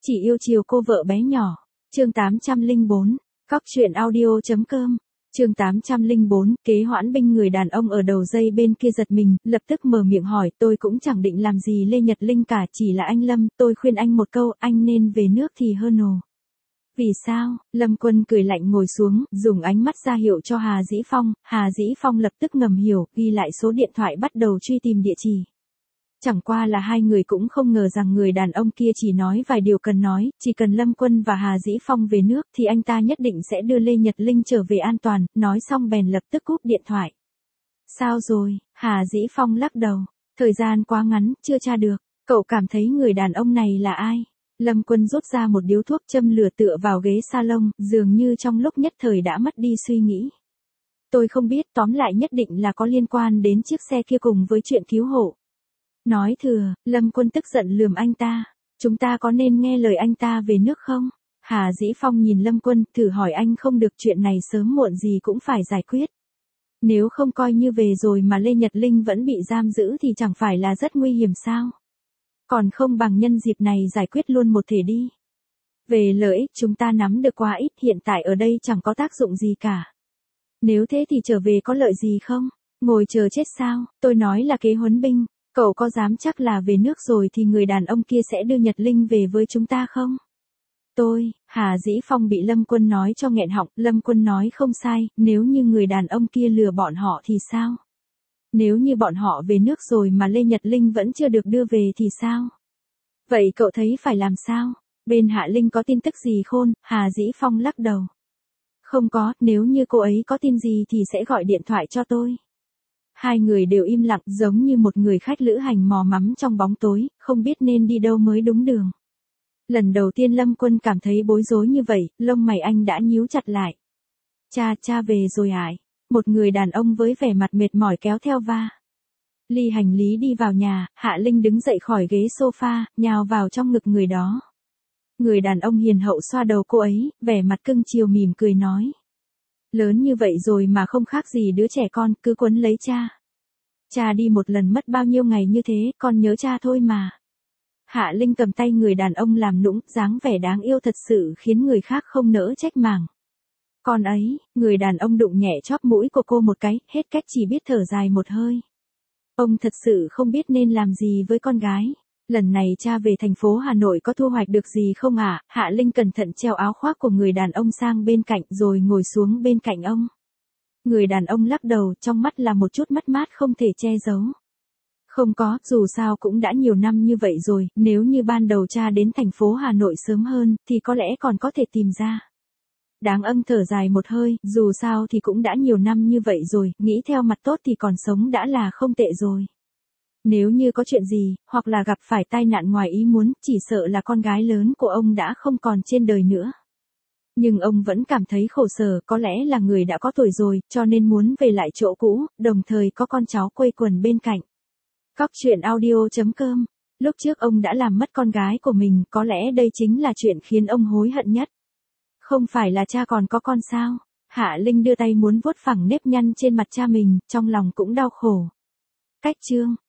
Chỉ yêu chiều cô vợ bé nhỏ. Chương 804. Cóc truyện audio.com. Chương 804, kế hoãn binh. Người đàn ông ở đầu dây bên kia giật mình, lập tức mở miệng hỏi, tôi cũng chẳng định làm gì Lê Nhật Linh cả, chỉ là anh Lâm, tôi khuyên anh một câu, anh nên về nước thì hơn ồ. Vì sao? Lâm Quân cười lạnh ngồi xuống, dùng ánh mắt ra hiệu cho Hà Dĩ Phong. Hà Dĩ Phong lập tức ngầm hiểu, ghi lại số điện thoại bắt đầu truy tìm địa chỉ. Chẳng qua là hai người cũng không ngờ rằng người đàn ông kia chỉ nói vài điều cần nói, chỉ cần Lâm Quân và Hà Dĩ Phong về nước thì anh ta nhất định sẽ đưa Lê Nhật Linh trở về an toàn, nói xong bèn lập tức cúp điện thoại. Sao rồi? Hà Dĩ Phong lắc đầu. Thời gian quá ngắn, chưa tra được. Cậu cảm thấy người đàn ông này là ai? Lâm Quân rút ra một điếu thuốc châm lửa tựa vào ghế salon, dường như trong lúc nhất thời đã mất đi suy nghĩ. Tôi không biết, tóm lại nhất định là có liên quan đến chiếc xe kia cùng với chuyện cứu hộ. Nói thừa, Lâm Quân tức giận lườm anh ta. Chúng ta có nên nghe lời anh ta về nước không? Hà Dĩ Phong nhìn Lâm Quân, thử hỏi anh không được, chuyện này sớm muộn gì cũng phải giải quyết. Nếu không coi như về rồi mà Lê Nhật Linh vẫn bị giam giữ thì chẳng phải là rất nguy hiểm sao? Còn không bằng nhân dịp này giải quyết luôn một thể đi. Về lợi ích chúng ta nắm được quá ít, hiện tại ở đây chẳng có tác dụng gì cả. Nếu thế thì trở về có lợi gì không? Ngồi chờ chết sao? Tôi nói là kế huấn binh. Cậu có dám chắc là về nước rồi thì người đàn ông kia sẽ đưa Nhật Linh về với chúng ta không? Hà Dĩ Phong bị Lâm Quân nói cho nghẹn họng, Lâm Quân nói không sai, nếu như người đàn ông kia lừa bọn họ thì sao? Nếu như bọn họ về nước rồi mà Lê Nhật Linh vẫn chưa được đưa về thì sao? Vậy cậu thấy phải làm sao? Bên Hạ Linh có tin tức gì khôn? Hà Dĩ Phong lắc đầu. Không có, nếu như cô ấy có tin gì thì sẽ gọi điện thoại cho tôi. Hai người đều im lặng, giống như một người khách lữ hành mò mẫm trong bóng tối, không biết nên đi đâu mới đúng đường. Lần đầu tiên Lâm Quân cảm thấy bối rối như vậy, lông mày anh đã nhíu chặt lại. Cha về rồi ải. Một người đàn ông với vẻ mặt mệt mỏi kéo theo va. Ly hành lý đi vào nhà, Hạ Linh đứng dậy khỏi ghế sofa, nhào vào trong ngực người đó. Người đàn ông hiền hậu xoa đầu cô ấy, vẻ mặt cưng chiều mỉm cười nói. Lớn như vậy rồi mà không khác gì đứa trẻ con, cứ quấn lấy cha. Cha đi một lần mất bao nhiêu ngày như thế, con nhớ cha thôi mà. Hạ Linh cầm tay người đàn ông làm nũng, dáng vẻ đáng yêu thật sự khiến người khác không nỡ trách màng. Con ấy, người đàn ông đụng nhẹ chóp mũi của cô một cái, hết cách chỉ biết thở dài một hơi. Ông thật sự không biết nên làm gì với con gái. Lần này cha về thành phố Hà Nội có thu hoạch được gì không ạ? Hạ Linh cẩn thận treo áo khoác của người đàn ông sang bên cạnh rồi ngồi xuống bên cạnh ông. Người đàn ông lắc đầu, trong mắt là một chút mất mát không thể che giấu. Không có, dù sao cũng đã nhiều năm như vậy rồi, nếu như ban đầu cha đến thành phố Hà Nội sớm hơn, thì có lẽ còn có thể tìm ra. Đáng âm thở dài một hơi, dù sao thì cũng đã nhiều năm như vậy rồi, nghĩ theo mặt tốt thì còn sống đã là không tệ rồi. Nếu như có chuyện gì, hoặc là gặp phải tai nạn ngoài ý muốn, chỉ sợ là con gái lớn của ông đã không còn trên đời nữa. Nhưng ông vẫn cảm thấy khổ sở, có lẽ là người đã có tuổi rồi, cho nên muốn về lại chỗ cũ, đồng thời có con cháu quây quần bên cạnh. Cóc truyện audio.com. Lúc trước ông đã làm mất con gái của mình, có lẽ đây chính là chuyện khiến ông hối hận nhất. Không phải là cha còn có con sao? Hạ Linh đưa tay muốn vuốt phẳng nếp nhăn trên mặt cha mình, trong lòng cũng đau khổ. Cách chương.